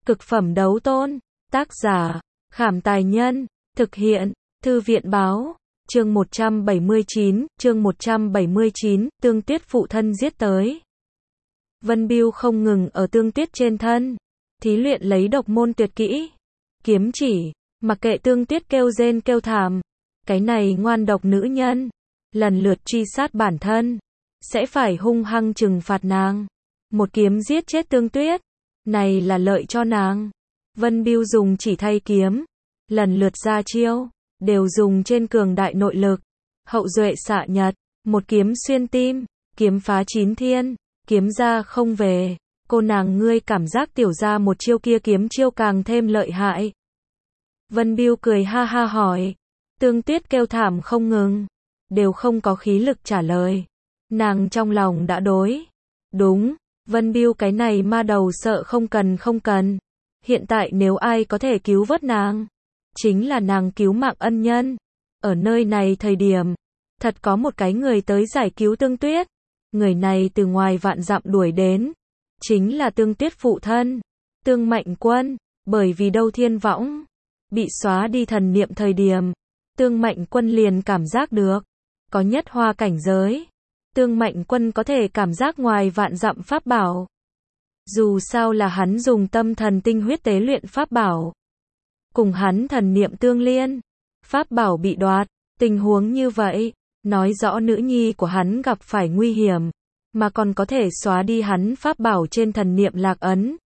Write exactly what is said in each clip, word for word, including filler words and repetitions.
Cực phẩm đấu tôn. Tác giả, Khảm Tài Nhân. Thực hiện, Thư viện Báo. Chương một trăm bảy mươi chín, chương một trăm bảy mươi chín, Tương Tuyết phụ thân giết tới. Vân Bưu không ngừng ở Tương Tuyết trên thân, thí luyện lấy độc môn tuyệt kỹ, kiếm chỉ, mặc kệ Tương Tuyết kêu rên kêu thảm, cái này ngoan độc nữ nhân, lần lượt truy sát bản thân, sẽ phải hung hăng trừng phạt nàng, một kiếm giết chết Tương Tuyết, này là lợi cho nàng. Vân Bưu dùng chỉ thay kiếm, lần lượt ra chiêu, đều dùng trên cường đại nội lực, hậu duệ xạ nhật, một kiếm xuyên tim, kiếm phá chín thiên, kiếm ra không về. Cô nàng ngươi cảm giác tiểu ra một chiêu kia kiếm chiêu càng thêm lợi hại. Vân Bưu cười ha ha hỏi. Tương Tuyết kêu thảm không ngừng, đều không có khí lực trả lời. Nàng trong lòng đã đối. Đúng, Vân Bưu cái này ma đầu sợ không cần không cần. Hiện tại nếu ai có thể cứu vớt nàng, chính là nàng cứu mạng ân nhân. Ở nơi này thời điểm, thật có một cái người tới giải cứu Tương Tuyết. Người này từ ngoài vạn dặm đuổi đến, chính là Tương Tuyết phụ thân, Tương Mạnh Quân. Bởi vì Đâu Thiên Võng bị xóa đi thần niệm thời điểm, Tương Mạnh Quân liền cảm giác được, có nhất hoa cảnh giới, Tương Mạnh Quân có thể cảm giác ngoài vạn dặm pháp bảo. Dù sao là hắn dùng tâm thần tinh huyết tế luyện pháp bảo, cùng hắn thần niệm tương liên, pháp bảo bị đoạt, tình huống như vậy, nói rõ nữ nhi của hắn gặp phải nguy hiểm, mà còn có thể xóa đi hắn pháp bảo trên thần niệm lạc ấn.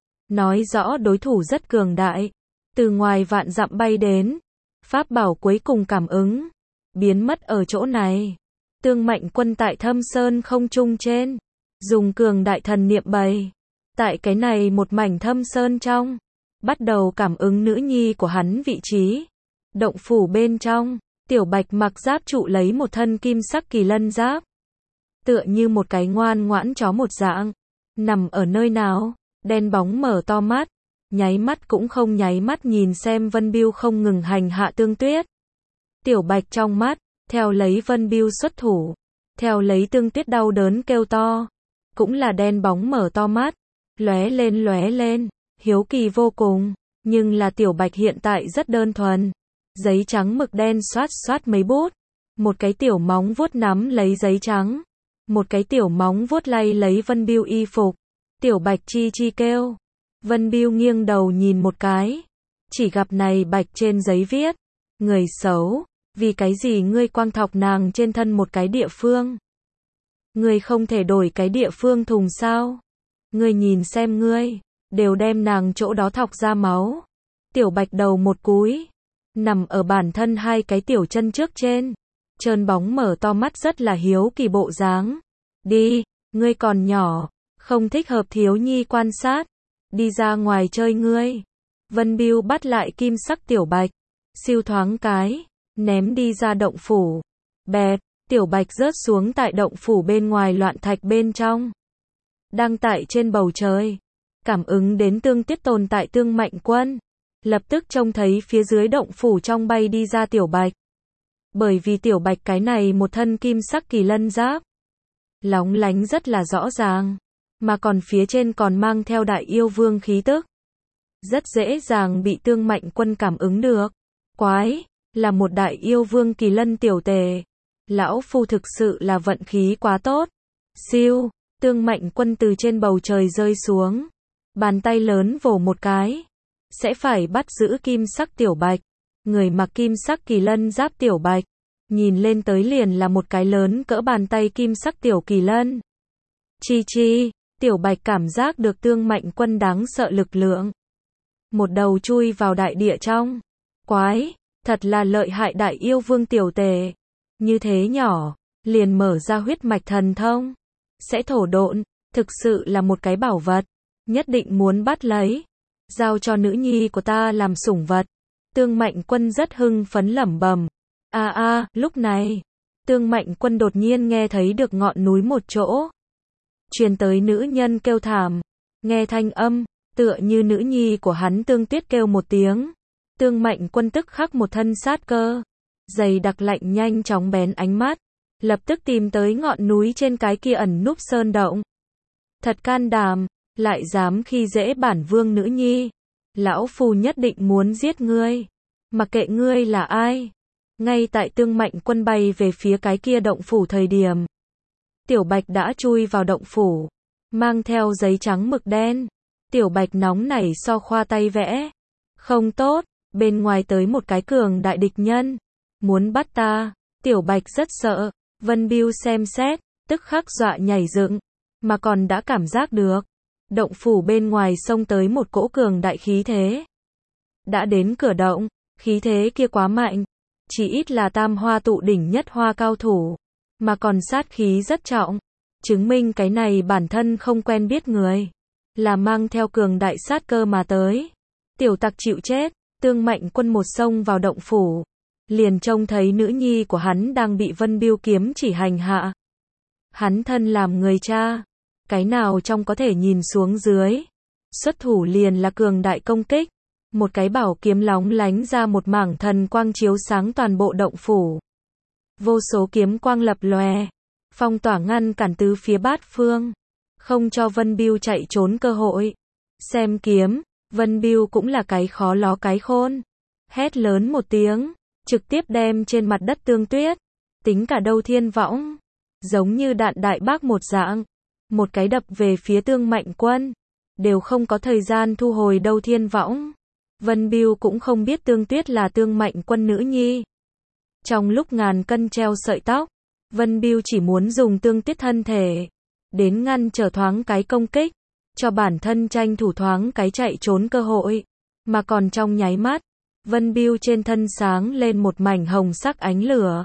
Nói rõ đối thủ rất cường đại, từ ngoài vạn dặm bay đến, pháp bảo cuối cùng cảm ứng, biến mất ở chỗ này. Tương Mạnh Quân tại Thâm Sơn không trung trên, dùng cường đại thần niệm bày, tại cái này một mảnh thâm sơn trong, bắt đầu cảm ứng nữ nhi của hắn vị trí. Động phủ bên trong, Tiểu Bạch mặc giáp trụ lấy một thân kim sắc kỳ lân giáp, tựa như một cái ngoan ngoãn chó một dạng, nằm ở nơi nào, đen bóng mở to mắt, nháy mắt cũng không nháy mắt nhìn xem Vân Bưu không ngừng hành hạ Tương Tuyết. Tiểu Bạch trong mắt, theo lấy Vân Bưu xuất thủ, theo lấy Tương Tuyết đau đớn kêu to, cũng là đen bóng mở to mắt, lóe lên lóe lên, hiếu kỳ vô cùng, nhưng là Tiểu Bạch hiện tại rất đơn thuần, giấy trắng mực đen xoát xoát mấy bút, một cái tiểu móng vuốt nắm lấy giấy trắng, một cái tiểu móng vuốt lay lấy Vân Bưu y phục. Tiểu Bạch chi chi kêu. Vân Bưu nghiêng đầu nhìn một cái, chỉ gặp này bạch trên giấy viết, người xấu, vì cái gì ngươi quang thọc nàng trên thân một cái địa phương? Ngươi không thể đổi cái địa phương thùng sao? Ngươi nhìn xem ngươi, đều đem nàng chỗ đó thọc ra máu. Tiểu Bạch đầu một cúi, nằm ở bản thân hai cái tiểu chân trước trên, trơn bóng mở to mắt rất là hiếu kỳ bộ dáng. Đi, ngươi còn nhỏ, không thích hợp thiếu nhi quan sát, đi ra ngoài chơi ngươi. Vân Bưu bắt lại kim sắc Tiểu Bạch, siêu thoáng cái, ném đi ra động phủ. Bẹp, Tiểu Bạch rớt xuống tại động phủ bên ngoài loạn thạch bên trong. Đang tại trên bầu trời, cảm ứng đến Tương Tuyết tồn tại Tương Mạnh Quân, lập tức trông thấy phía dưới động phủ trong bay đi ra Tiểu Bạch. Bởi vì Tiểu Bạch cái này một thân kim sắc kỳ lân giáp, lóng lánh rất là rõ ràng, mà còn phía trên còn mang theo đại yêu vương khí tức, rất dễ dàng bị Tương Mạnh Quân cảm ứng được. Quái, là một đại yêu vương kỳ lân tiểu tề, lão phu thực sự là vận khí quá tốt. Siêu, Tương Mạnh Quân từ trên bầu trời rơi xuống, bàn tay lớn vồ một cái, sẽ phải bắt giữ kim sắc Tiểu Bạch. Người mặc kim sắc kỳ lân giáp Tiểu Bạch, nhìn lên tới liền là một cái lớn cỡ bàn tay kim sắc tiểu kỳ lân. Chi chi, Tiểu Bạch cảm giác được Tương Mạnh Quân đáng sợ lực lượng, một đầu chui vào đại địa trong. Quái, thật là lợi hại đại yêu vương tiểu tề, như thế nhỏ, liền mở ra huyết mạch thần thông, sẽ thổ độn, thực sự là một cái bảo vật, nhất định muốn bắt lấy, giao cho nữ nhi của ta làm sủng vật. Tương Mạnh Quân rất hưng phấn lẩm bẩm. A a, lúc này, Tương Mạnh Quân đột nhiên nghe thấy được ngọn núi một chỗ, truyền tới nữ nhân kêu thảm, nghe thanh âm, tựa như nữ nhi của hắn Tương Tuyết kêu một tiếng. Tương Mạnh Quân tức khắc một thân sát cơ, dày đặc lạnh nhanh chóng bén ánh mắt, lập tức tìm tới ngọn núi trên cái kia ẩn núp sơn động. Thật can đảm, lại dám khi dễ bản vương nữ nhi. Lão phu nhất định muốn giết ngươi. Mặc kệ ngươi là ai. Ngay tại Tương Mạnh Quân bay về phía cái kia động phủ thời điểm. Tiểu Bạch đã chui vào động phủ. Mang theo giấy trắng mực đen. Tiểu Bạch nóng nảy so khoa tay vẽ. Không tốt, bên ngoài tới một cái cường đại địch nhân. Muốn bắt ta. Tiểu Bạch rất sợ. Vân Bưu xem xét, tức khắc dọa nhảy dựng. Mà còn đã cảm giác được. Động phủ bên ngoài xông tới một cỗ cường đại khí thế. Đã đến cửa động, khí thế kia quá mạnh. Chỉ ít là tam hoa tụ đỉnh nhất hoa cao thủ. Mà còn sát khí rất trọng. Chứng minh cái này bản thân không quen biết người. Là mang theo cường đại sát cơ mà tới. Tiểu tặc chịu chết. Tương Mạnh Quân một xông vào động phủ. Liền trông thấy nữ nhi của hắn đang bị Vân Bưu kiếm chỉ hành hạ. Hắn thân làm người cha. Cái nào trong có thể nhìn xuống dưới. Xuất thủ liền là cường đại công kích. Một cái bảo kiếm lóng lánh ra một mảng thần quang chiếu sáng toàn bộ động phủ. Vô số kiếm quang lập lòe. Phong tỏa ngăn cản tứ phía bát phương. Không cho Vân Bưu chạy trốn cơ hội. Xem kiếm, Vân Bưu cũng là cái khó ló cái khôn. Hét lớn một tiếng. Trực tiếp đem trên mặt đất Tương Tuyết. Tính cả Đâu Thiên Võng. Giống như đạn đại bác một dạng. Một cái đập về phía Tương Mạnh Quân. Đều không có thời gian thu hồi Đâu Thiên Võng. Vân Bưu cũng không biết Tương Tuyết là Tương Mạnh Quân nữ nhi. Trong lúc ngàn cân treo sợi tóc, Vân Bưu chỉ muốn dùng Tương Tuyết thân thể. Đến ngăn trở thoáng cái công kích. Cho bản thân tranh thủ thoáng cái chạy trốn cơ hội. Mà còn trong nháy mắt. Vân Bưu trên thân sáng lên một mảnh hồng sắc ánh lửa.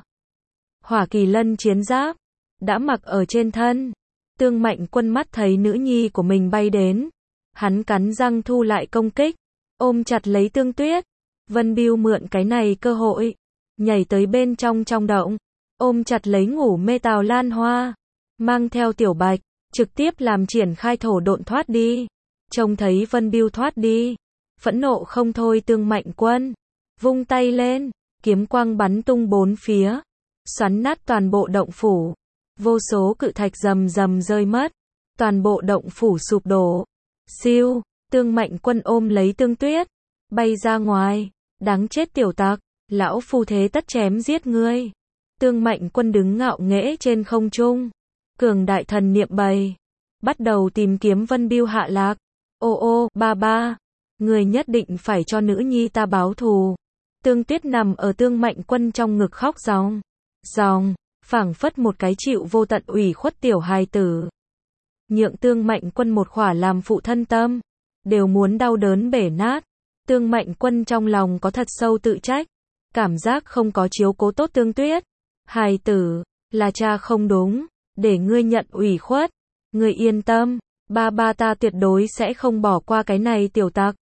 Hỏa Kỳ Lân chiến giáp. Đã mặc ở trên thân. Tương Mạnh Quân mắt thấy nữ nhi của mình bay đến. Hắn cắn răng thu lại công kích. Ôm chặt lấy Tương Tuyết. Vân Bưu mượn cái này cơ hội. Nhảy tới bên trong trong động. Ôm chặt lấy Ngủ Mê Tào Lan Hoa. Mang theo Tiểu Bạch. Trực tiếp làm triển khai thổ độn thoát đi. Trông thấy Vân Bưu thoát đi. Phẫn nộ không thôi Tương Mạnh Quân. Vung tay lên. Kiếm quang bắn tung bốn phía. Xoắn nát toàn bộ động phủ. Vô số cự thạch rầm rầm rơi mất. Toàn bộ động phủ sụp đổ. Siêu. Tương Mạnh Quân ôm lấy Tương Tuyết. Bay ra ngoài. Đáng chết tiểu tặc. Lão phu thế tất chém giết ngươi. Tương Mạnh Quân đứng ngạo nghễ trên không trung. Cường đại thần niệm bày. Bắt đầu tìm kiếm Vân Bưu hạ lạc. Ô ô, ba ba. Người nhất định phải cho nữ nhi ta báo thù. Tương Tuyết nằm ở Tương Mạnh Quân trong ngực khóc ròng. Ròng. Phảng phất một cái chịu vô tận ủy khuất tiểu hài tử. Nhượng Tương Mạnh Quân một khỏa làm phụ thân tâm. Đều muốn đau đớn bể nát. Tương Mạnh Quân trong lòng có thật sâu tự trách. Cảm giác không có chiếu cố tốt Tương Tuyết. Hài tử, là cha không đúng. Để ngươi nhận ủy khuất. Ngươi yên tâm. Ba ba ta tuyệt đối sẽ không bỏ qua cái này tiểu tặc.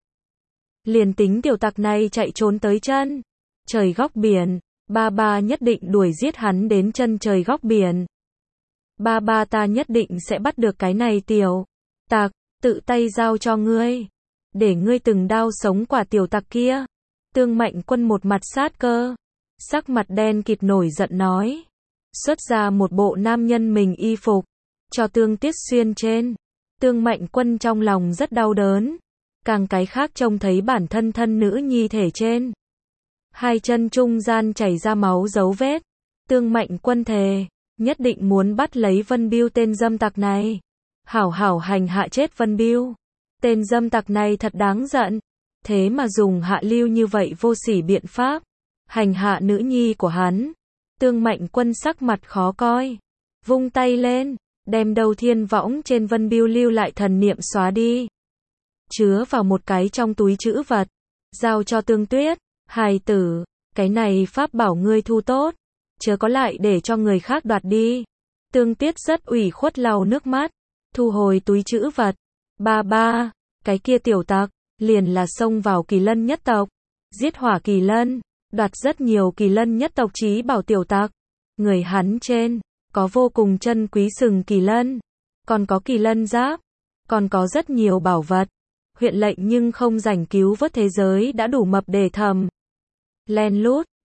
Liền tính tiểu tặc này chạy trốn tới chân trời góc biển. Ba ba nhất định đuổi giết hắn đến chân trời góc biển. Ba ba ta nhất định sẽ bắt được cái này tiểu tặc. Tự tay giao cho ngươi. Để ngươi từng đao sống quả tiểu tặc kia. Tương Mạnh Quân một mặt sát cơ. Sắc mặt đen kịt nổi giận nói. Xuất ra một bộ nam nhân mình y phục. Cho Tương Tuyết xuyên trên. Tương Mạnh Quân trong lòng rất đau đớn. Càng cái khác trông thấy bản thân thân nữ nhi thể trên. Hai chân trung gian chảy ra máu dấu vết. Tương Mạnh Quân thề. Nhất định muốn bắt lấy Vân Bưu tên dâm tặc này. Hảo hảo hành hạ chết Vân Bưu. Tên dâm tặc này thật đáng giận. Thế mà dùng hạ lưu như vậy vô sỉ biện pháp. Hành hạ nữ nhi của hắn. Tương Mạnh Quân sắc mặt khó coi. Vung tay lên. Đem Đâu Thiên Võng trên Vân Bưu lưu lại thần niệm xóa đi. Chứa vào một cái trong túi trữ vật. Giao cho Tương Tuyết. Hài tử. Cái này pháp bảo ngươi thu tốt. Chớ có lại để cho người khác đoạt đi. Tương Tuyết rất ủy khuất lau nước mắt. Thu hồi túi trữ vật. Ba ba. Cái kia tiểu tặc. Liền là xông vào Kỳ Lân nhất tộc. Giết Hỏa Kỳ Lân. Đoạt rất nhiều Kỳ Lân nhất tộc chí bảo tiểu tặc. Người hắn trên. Có vô cùng chân quý sừng Kỳ Lân. Còn có Kỳ Lân giáp. Còn có rất nhiều bảo vật. Huyện lệnh nhưng không rảnh cứu vớt thế giới đã đủ mập để thầm. Len lút.